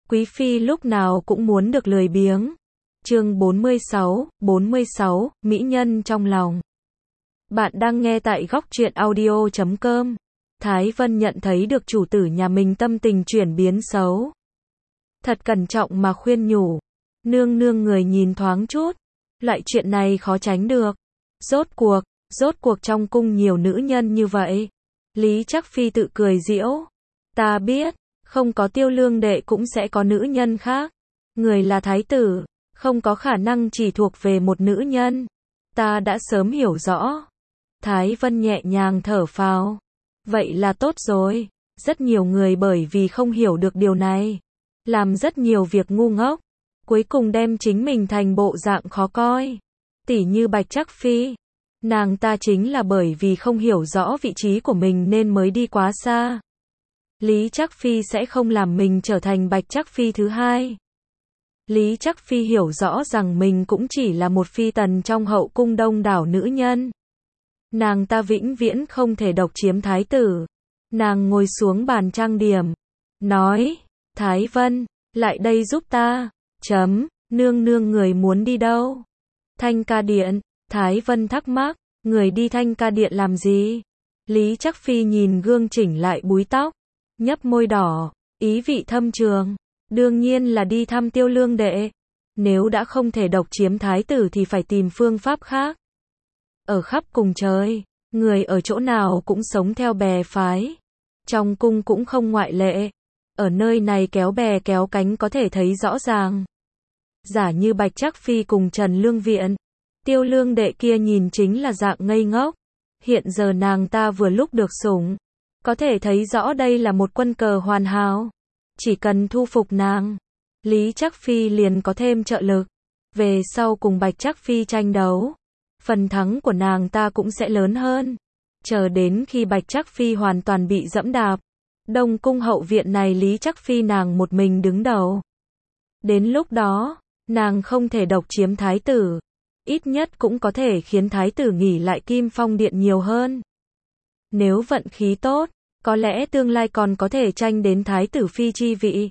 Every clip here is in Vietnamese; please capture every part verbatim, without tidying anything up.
Quý phi lúc nào cũng muốn được lười biếng. Chương bốn mươi sáu, bốn mươi sáu, mỹ nhân trong lòng. Bạn đang nghe tại góc truyện audio chấm com. Thái Vân nhận thấy được chủ tử nhà mình tâm tình chuyển biến xấu. Thật cẩn trọng mà khuyên nhủ. Nương nương người nhìn thoáng chút. Loại chuyện này khó tránh được. Rốt cuộc, rốt cuộc trong cung nhiều nữ nhân như vậy. Lý Trắc Phi tự cười giễu. Ta biết, không có Tiêu Lương đệ cũng sẽ có nữ nhân khác. Người là thái tử, không có khả năng chỉ thuộc về một nữ nhân. Ta đã sớm hiểu rõ. Thái Vân nhẹ nhàng thở phào. Vậy là tốt rồi. Rất nhiều người bởi vì không hiểu được điều này, làm rất nhiều việc ngu ngốc, cuối cùng đem chính mình thành bộ dạng khó coi. Tỉ như Bạch Trắc Phi. Nàng ta chính là bởi vì không hiểu rõ vị trí của mình nên mới đi quá xa. Lý Trắc Phi sẽ không làm mình trở thành Bạch Trắc Phi thứ hai. Lý Trắc Phi hiểu rõ rằng mình cũng chỉ là một phi tần trong hậu cung đông đảo nữ nhân. Nàng ta vĩnh viễn không thể độc chiếm thái tử. Nàng ngồi xuống bàn trang điểm, nói, Thái Vân, lại đây giúp ta. Chấm, nương nương người muốn đi đâu? Thanh Ca Điện. Thái Vân thắc mắc, người đi Thanh Ca Điện làm gì? Lý Trắc Phi nhìn gương chỉnh lại búi tóc, nhấp môi đỏ, ý vị thâm trường. Đương nhiên là đi thăm Tiêu Lương đệ. Nếu đã không thể độc chiếm thái tử thì phải tìm phương pháp khác. Ở khắp cùng trời, người ở chỗ nào cũng sống theo bè phái. Trong cung cũng không ngoại lệ. Ở nơi này kéo bè kéo cánh có thể thấy rõ ràng. Giả như Bạch Trắc Phi cùng Trần Lương Viện, Tiêu Lương đệ kia nhìn chính là dạng ngây ngốc. Hiện giờ nàng ta vừa lúc được sủng. Có thể thấy rõ đây là một quân cờ hoàn hảo. Chỉ cần thu phục nàng, Lý Trắc Phi liền có thêm trợ lực. Về sau cùng Bạch Trắc Phi tranh đấu, phần thắng của nàng ta cũng sẽ lớn hơn. Chờ đến khi Bạch Trắc Phi hoàn toàn bị dẫm đạp, Đông cung hậu viện này Lý Trắc Phi nàng một mình đứng đầu. Đến lúc đó, nàng không thể độc chiếm thái tử, ít nhất cũng có thể khiến thái tử nghỉ lại Kim Phong Điện nhiều hơn. Nếu vận khí tốt, có lẽ tương lai còn có thể tranh đến thái tử phi chi vị.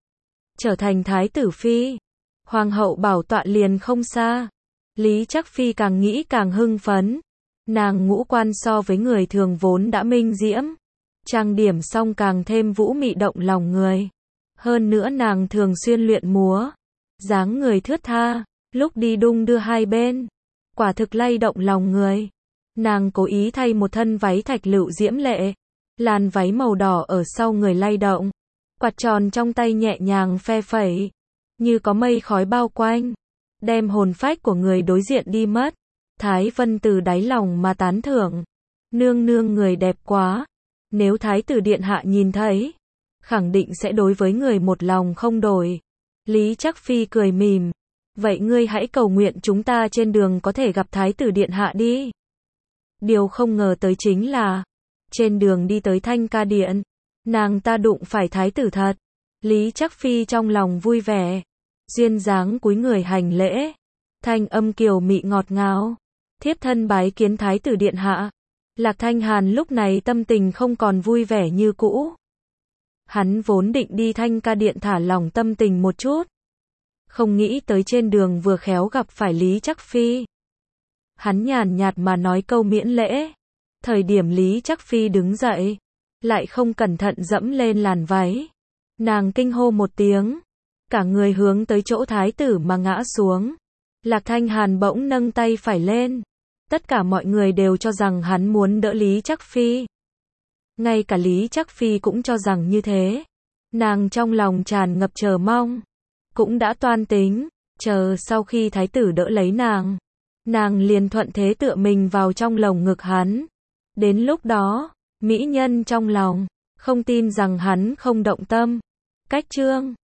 Trở thành thái tử phi, hoàng hậu bảo tọa liền không xa. Lý Trắc Phi càng nghĩ càng hưng phấn. Nàng ngũ quan so với người thường vốn đã minh diễm, trang điểm xong càng thêm vũ mị động lòng người. Hơn nữa nàng thường xuyên luyện múa, dáng người thướt tha, lúc đi đung đưa hai bên, quả thực lay động lòng người. Nàng cố ý thay một thân váy thạch lựu diễm lệ, làn váy màu đỏ ở sau người lay động, quạt tròn trong tay nhẹ nhàng phe phẩy, như có mây khói bao quanh, đem hồn phách của người đối diện đi mất. Thái Vân từ đáy lòng mà tán thưởng, nương nương người đẹp quá. Nếu thái tử điện hạ nhìn thấy, khẳng định sẽ đối với người một lòng không đổi. Lý Trắc Phi cười mỉm, vậy ngươi hãy cầu nguyện chúng ta trên đường có thể gặp thái tử điện hạ đi. Điều không ngờ tới chính là, trên đường đi tới Thanh Ca Điện, nàng ta đụng phải thái tử thật. Lý Trắc Phi trong lòng vui vẻ, duyên dáng cúi người hành lễ, thanh âm kiều mị ngọt ngào, thiếp thân bái kiến thái tử điện hạ. Lạc Thanh Hàn lúc này tâm tình không còn vui vẻ như cũ. Hắn vốn định đi Thanh Ca Điện thả lỏng tâm tình một chút, không nghĩ tới trên đường vừa khéo gặp phải Lý Trắc Phi. Hắn nhàn nhạt mà nói câu miễn lễ. Thời điểm Lý Trắc Phi đứng dậy, lại không cẩn thận dẫm lên làn váy. Nàng kinh hô một tiếng, cả người hướng tới chỗ thái tử mà ngã xuống. Lạc Thanh Hàn bỗng nâng tay phải lên. Tất cả mọi người đều cho rằng hắn muốn đỡ Lý Trắc Phi. Ngay cả Lý Trắc Phi cũng cho rằng như thế. Nàng trong lòng tràn ngập chờ mong, cũng đã toan tính, chờ sau khi thái tử đỡ lấy nàng, nàng liền thuận thế tựa mình vào trong lồng ngực hắn. Đến lúc đó, mỹ nhân trong lòng, không tin rằng hắn không động tâm. Cách chương